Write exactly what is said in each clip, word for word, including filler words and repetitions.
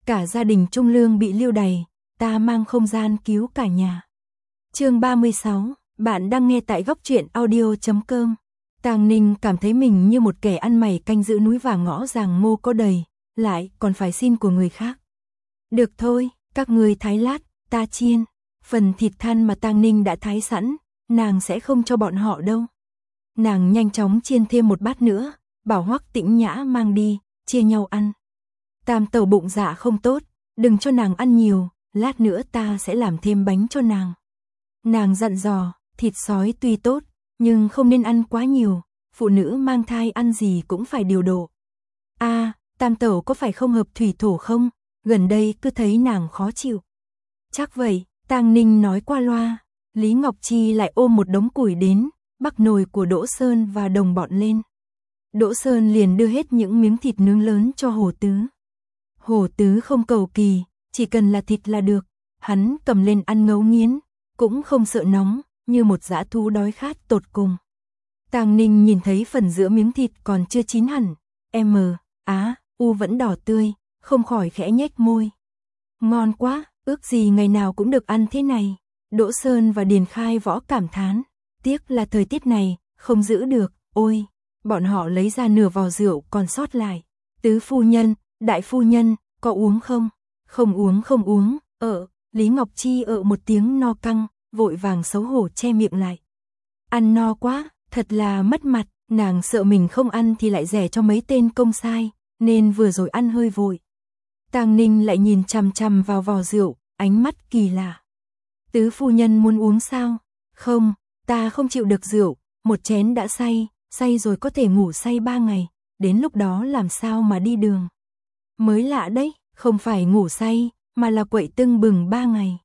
cả gia đình Trung Lương bị lưu đày, ta mang không gian cứu cả nhà. Chương ba mươi sáu, bạn đang nghe tại góc truyện audio chấm com. Tàng Ninh cảm thấy mình như một kẻ ăn mày canh giữ núi vàng ngõ giàng ngô có đầy, lại còn phải xin của người khác. Được thôi, các người thái lát, ta chiên. Phần thịt than mà Tàng Ninh đã thái sẵn, nàng sẽ không cho bọn họ đâu. Nàng nhanh chóng chiên thêm một bát nữa, bảo Hoắc Tĩnh Nhã mang đi, chia nhau ăn. Tam tẩu bụng dạ không tốt, đừng cho nàng ăn nhiều, lát nữa ta sẽ làm thêm bánh cho nàng. Nàng dặn dò, thịt sói tuy tốt, nhưng không nên ăn quá nhiều, phụ nữ mang thai ăn gì cũng phải điều độ. A, à, tam tẩu có phải không hợp thủy thổ không? Gần đây cứ thấy nàng khó chịu. Chắc vậy, Tàng Ninh nói qua loa. Lý Ngọc Chi lại ôm một đống củi đến, bắc nồi của Đỗ Sơn và đồng bọn lên. Đỗ Sơn liền đưa hết những miếng thịt nướng lớn cho Hồ Tứ. Hồ Tứ không cầu kỳ, chỉ cần là thịt là được. Hắn cầm lên ăn ngấu nghiến, cũng không sợ nóng, như một dã thú đói khát tột cùng. Tàng Ninh nhìn thấy phần giữa miếng thịt còn chưa chín hẳn, M, Á, U vẫn đỏ tươi, không khỏi khẽ nhếch môi. Ngon quá, ước gì ngày nào cũng được ăn thế này. Đỗ Sơn và Điền Khai Võ cảm thán, tiếc là thời tiết này, không giữ được, ôi. Bọn họ lấy ra nửa vò rượu còn sót lại. Tứ phu nhân, đại phu nhân, có uống không? Không uống không uống, ờ, Lý Ngọc Chi ợ một tiếng no căng, vội vàng xấu hổ che miệng lại. Ăn no quá, thật là mất mặt, nàng sợ mình không ăn thì lại rẻ cho mấy tên công sai, nên vừa rồi ăn hơi vội. Tàng Ninh lại nhìn chằm chằm vào vò rượu, ánh mắt kỳ lạ. Tứ phu nhân muốn uống sao? Không, ta không chịu được rượu, một chén đã say, say rồi có thể ngủ say ba ngày, đến lúc đó làm sao mà đi đường. Mới lạ đấy, không phải ngủ say, mà là quậy tưng bừng ba ngày.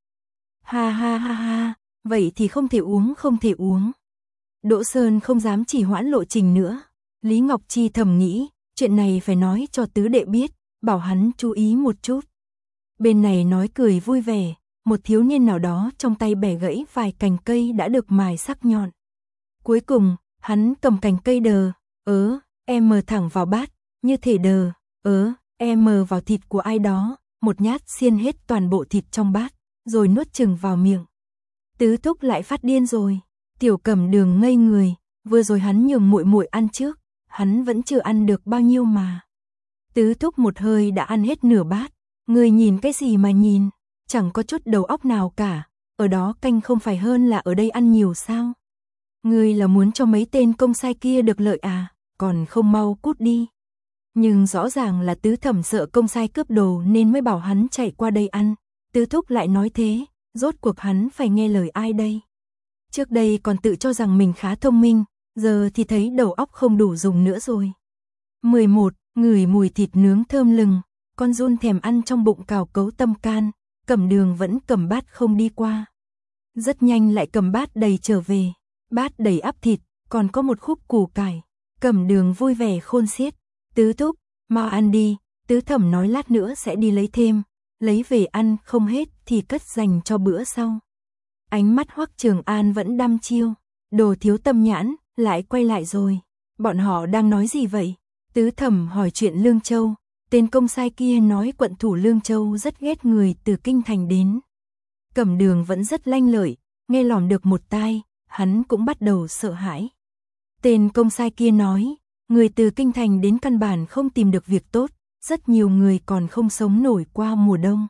Ha ha ha ha, vậy thì không thể uống không thể uống. Đỗ Sơn không dám chỉ hoãn lộ trình nữa. Lý Ngọc Chi thầm nghĩ, chuyện này phải nói cho tứ đệ biết, bảo hắn chú ý một chút. Bên này nói cười vui vẻ, một thiếu niên nào đó trong tay bẻ gãy vài cành cây đã được mài sắc nhọn. Cuối cùng, hắn cầm cành cây đờ, ớ, em thẳng vào bát, như thể đờ, ớ, em vào thịt của ai đó, một nhát xiên hết toàn bộ thịt trong bát, rồi nuốt chừng vào miệng. Tứ thúc lại phát điên rồi, Tiểu Cẩm Đường ngây người, vừa rồi hắn nhường muội muội ăn trước, hắn vẫn chưa ăn được bao nhiêu mà. Tứ thúc một hơi đã ăn hết nửa bát, người nhìn cái gì mà nhìn, chẳng có chút đầu óc nào cả, ở đó canh không phải hơn là ở đây ăn nhiều sao? Ngươi là muốn cho mấy tên công sai kia được lợi à, còn không mau cút đi. Nhưng rõ ràng là tứ thẩm sợ công sai cướp đồ nên mới bảo hắn chạy qua đây ăn, tứ thúc lại nói thế, rốt cuộc hắn phải nghe lời ai đây? Trước đây còn tự cho rằng mình khá thông minh, giờ thì thấy đầu óc không đủ dùng nữa rồi. mười một. Ngửi mùi thịt nướng thơm lừng, con run thèm ăn trong bụng cào cấu tâm can, Cẩm Đường vẫn cầm bát không đi qua. Rất nhanh lại cầm bát đầy trở về, bát đầy ắp thịt, còn có một khúc củ cải. Cẩm Đường vui vẻ khôn xiết, tứ thúc, mau ăn đi, tứ thẩm nói lát nữa sẽ đi lấy thêm, lấy về ăn không hết thì cất dành cho bữa sau. Ánh mắt Hoắc Trường An vẫn đăm chiêu, đồ thiếu tâm nhãn, lại quay lại rồi. Bọn họ đang nói gì vậy? Tứ thẩm hỏi chuyện Lương Châu, tên công sai kia nói quận thủ Lương Châu rất ghét người từ kinh thành đến. Cẩm Đường vẫn rất lanh lợi, nghe lỏm được một tai, hắn cũng bắt đầu sợ hãi. Tên công sai kia nói, người từ kinh thành đến căn bản không tìm được việc tốt, rất nhiều người còn không sống nổi qua mùa đông.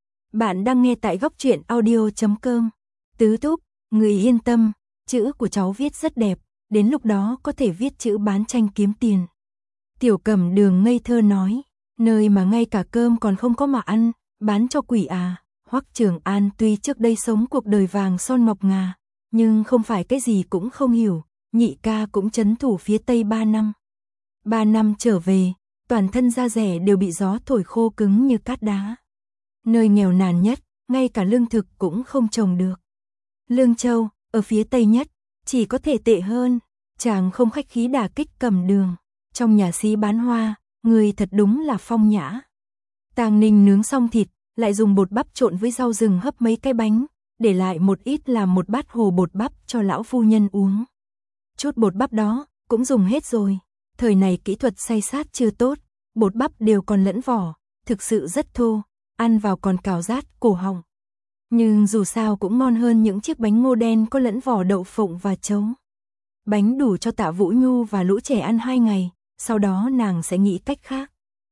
Bạn đang nghe tại góc truyện audio chấm com. Tứ thúc, người yên tâm, chữ của cháu viết rất đẹp, đến lúc đó có thể viết chữ bán tranh kiếm tiền. Tiểu Cẩm Đường ngây thơ nói, nơi mà ngay cả cơm còn không có mà ăn, bán cho quỷ à? Hoắc Trường An tuy trước đây sống cuộc đời vàng son ngọc ngà, nhưng không phải cái gì cũng không hiểu, nhị ca cũng trấn thủ phía Tây ba năm. Ba năm trở về, toàn thân da rẻ đều bị gió thổi khô cứng như cát đá. Nơi nghèo nàn nhất, ngay cả lương thực cũng không trồng được. Lương Châu, ở phía Tây nhất, chỉ có thể tệ hơn, chàng không khách khí đả kích Cẩm Đường. Trong nhà xí bán hoa, người thật đúng là phong nhã. Tàng Ninh nướng xong thịt, lại dùng bột bắp trộn với rau rừng hấp mấy cái bánh, để lại một ít làm một bát hồ bột bắp cho lão phu nhân uống. Chút bột bắp đó, cũng dùng hết rồi. Thời này kỹ thuật xay sát chưa tốt, bột bắp đều còn lẫn vỏ, thực sự rất thô, ăn vào còn cào rát cổ họng. Nhưng dù sao cũng ngon hơn những chiếc bánh ngô đen có lẫn vỏ đậu phụng và trấu. Bánh đủ cho Tạ Vũ Nhu và lũ trẻ ăn hai ngày, sau đó nàng sẽ nghĩ cách khác.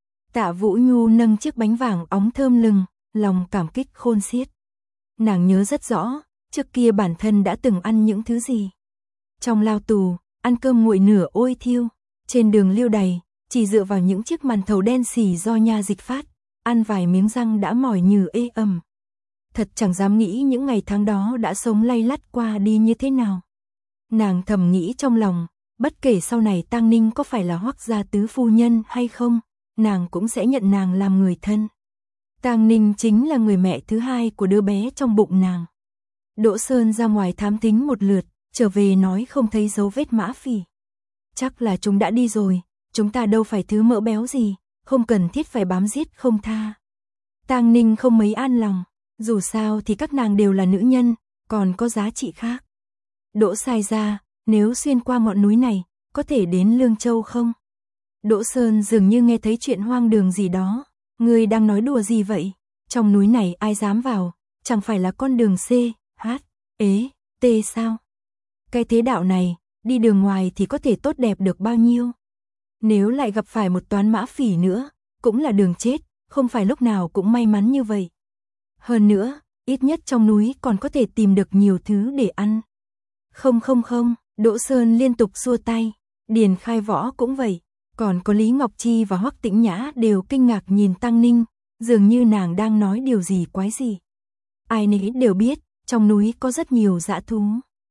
Tạ Vũ Nhu nâng chiếc bánh vàng óng thơm lừng, lòng cảm kích khôn xiết. Nàng nhớ rất rõ, trước kia bản thân đã từng ăn những thứ gì. Trong lao tù, ăn cơm nguội nửa ôi thiêu, trên đường Liêu Đày, chỉ dựa vào những chiếc màn thầu đen xì do nha dịch phát, ăn vài miếng răng đã mỏi nhừ ê ẩm. Thật chẳng dám nghĩ những ngày tháng đó đã sống lay lắt qua đi như thế nào. Nàng thầm nghĩ trong lòng, bất kể sau này Tang Ninh có phải là Hoắc gia tứ phu nhân hay không, nàng cũng sẽ nhận nàng làm người thân. Tang Ninh chính là người mẹ thứ hai của đứa bé trong bụng nàng. Đỗ Sơn ra ngoài thám thính một lượt, trở về nói không thấy dấu vết Mã Phỉ. Chắc là chúng đã đi rồi, chúng ta đâu phải thứ mỡ béo gì, không cần thiết phải bám giết không tha. Tang Ninh không mấy an lòng, dù sao thì các nàng đều là nữ nhân, còn có giá trị khác. Đỗ sai ra, nếu xuyên qua ngọn núi này, có thể đến Lương Châu không? Đỗ Sơn dường như nghe thấy chuyện hoang đường gì đó. Người đang nói đùa gì vậy? Trong núi này ai dám vào, chẳng phải là con đường C, H, ế, T sao? Cái thế đạo này, đi đường ngoài thì có thể tốt đẹp được bao nhiêu? Nếu lại gặp phải một Toán Mã Phỉ nữa, cũng là đường chết, không phải lúc nào cũng may mắn như vậy. Hơn nữa, ít nhất trong núi còn có thể tìm được nhiều thứ để ăn. Không không không, Đỗ Sơn liên tục xua tay, Điền Khai Võ cũng vậy, còn có Lý Ngọc Chi và Hoắc Tĩnh Nhã đều kinh ngạc nhìn Tang Ninh, dường như nàng đang nói điều gì quái gì. Ai nấy đều biết, trong núi có rất nhiều dã thú.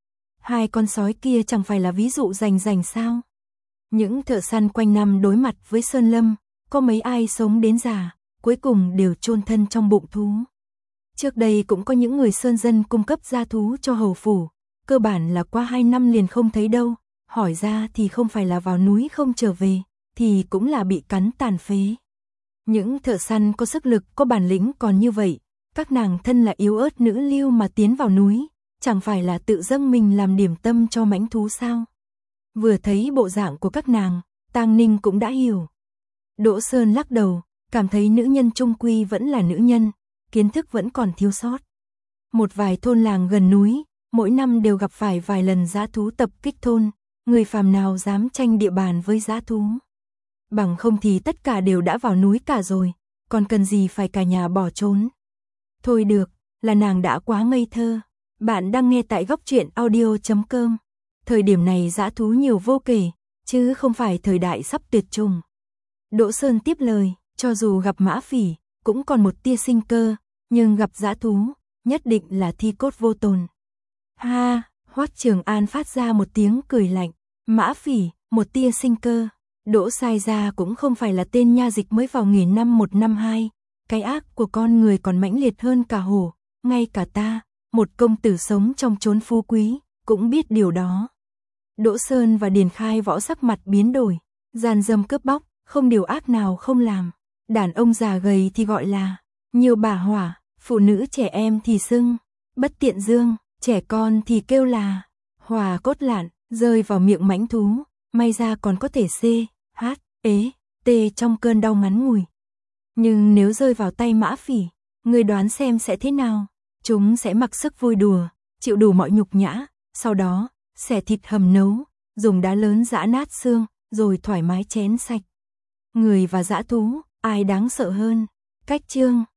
Hai con sói kia chẳng phải là ví dụ rành rành sao? Những thợ săn quanh năm đối mặt với sơn lâm, có mấy ai sống đến già, cuối cùng đều chôn thân trong bụng thú. Trước đây cũng có những người sơn dân cung cấp dã thú cho hầu phủ, cơ bản là qua hai năm liền không thấy đâu, hỏi ra thì không phải là vào núi không trở về, thì cũng là bị cắn tàn phế. Những thợ săn có sức lực, có bản lĩnh còn như vậy, các nàng thân là yếu ớt nữ lưu mà tiến vào núi, chẳng phải là tự dâng mình làm điểm tâm cho mãnh thú sao? Vừa thấy bộ dạng của các nàng, Tang Ninh cũng đã hiểu. Đỗ Sơn lắc đầu, cảm thấy nữ nhân chung quy vẫn là nữ nhân, kiến thức vẫn còn thiếu sót. Một vài thôn làng gần núi, mỗi năm đều gặp phải vài lần dã thú tập kích thôn, người phàm nào dám tranh địa bàn với dã thú. Bằng không thì tất cả đều đã vào núi cả rồi, còn cần gì phải cả nhà bỏ trốn. Thôi được, là nàng đã quá ngây thơ. Bạn đang nghe tại góc truyện audio chấm com. Thời điểm này dã thú nhiều vô kể, chứ không phải thời đại sắp tuyệt chủng. Đỗ Sơn tiếp lời, cho dù gặp Mã Phỉ, cũng còn một tia sinh cơ, nhưng gặp dã thú, nhất định là thi cốt vô tồn. Ha, Hoắc Trường An phát ra một tiếng cười lạnh, Mã Phỉ, một tia sinh cơ. Đỗ sai ra cũng không phải là tên nha dịch mới vào nghề năm một năm hai, cái ác của con người còn mãnh liệt hơn cả hổ, ngay cả ta, một công tử sống trong chốn phú quý, cũng biết điều đó. Đỗ Sơn và Điền Khai Võ sắc mặt biến đổi, gian dâm cướp bóc, không điều ác nào không làm. Đàn ông già gầy thì gọi là nhiều bà hỏa, phụ nữ trẻ em thì xưng bất tiện dương, trẻ con thì kêu là hòa cốt lạn, rơi vào miệng mãnh thú, may ra còn có thể C, H, ế, T trong cơn đau ngắn ngủi. Nhưng nếu rơi vào tay Mã Phỉ, người đoán xem sẽ thế nào? Chúng sẽ mặc sức vui đùa, chịu đủ mọi nhục nhã, sau đó xẻ thịt hầm nấu, dùng đá lớn giã nát xương, rồi thoải mái chén sạch. Người và dã thú, ai đáng sợ hơn? Cách chương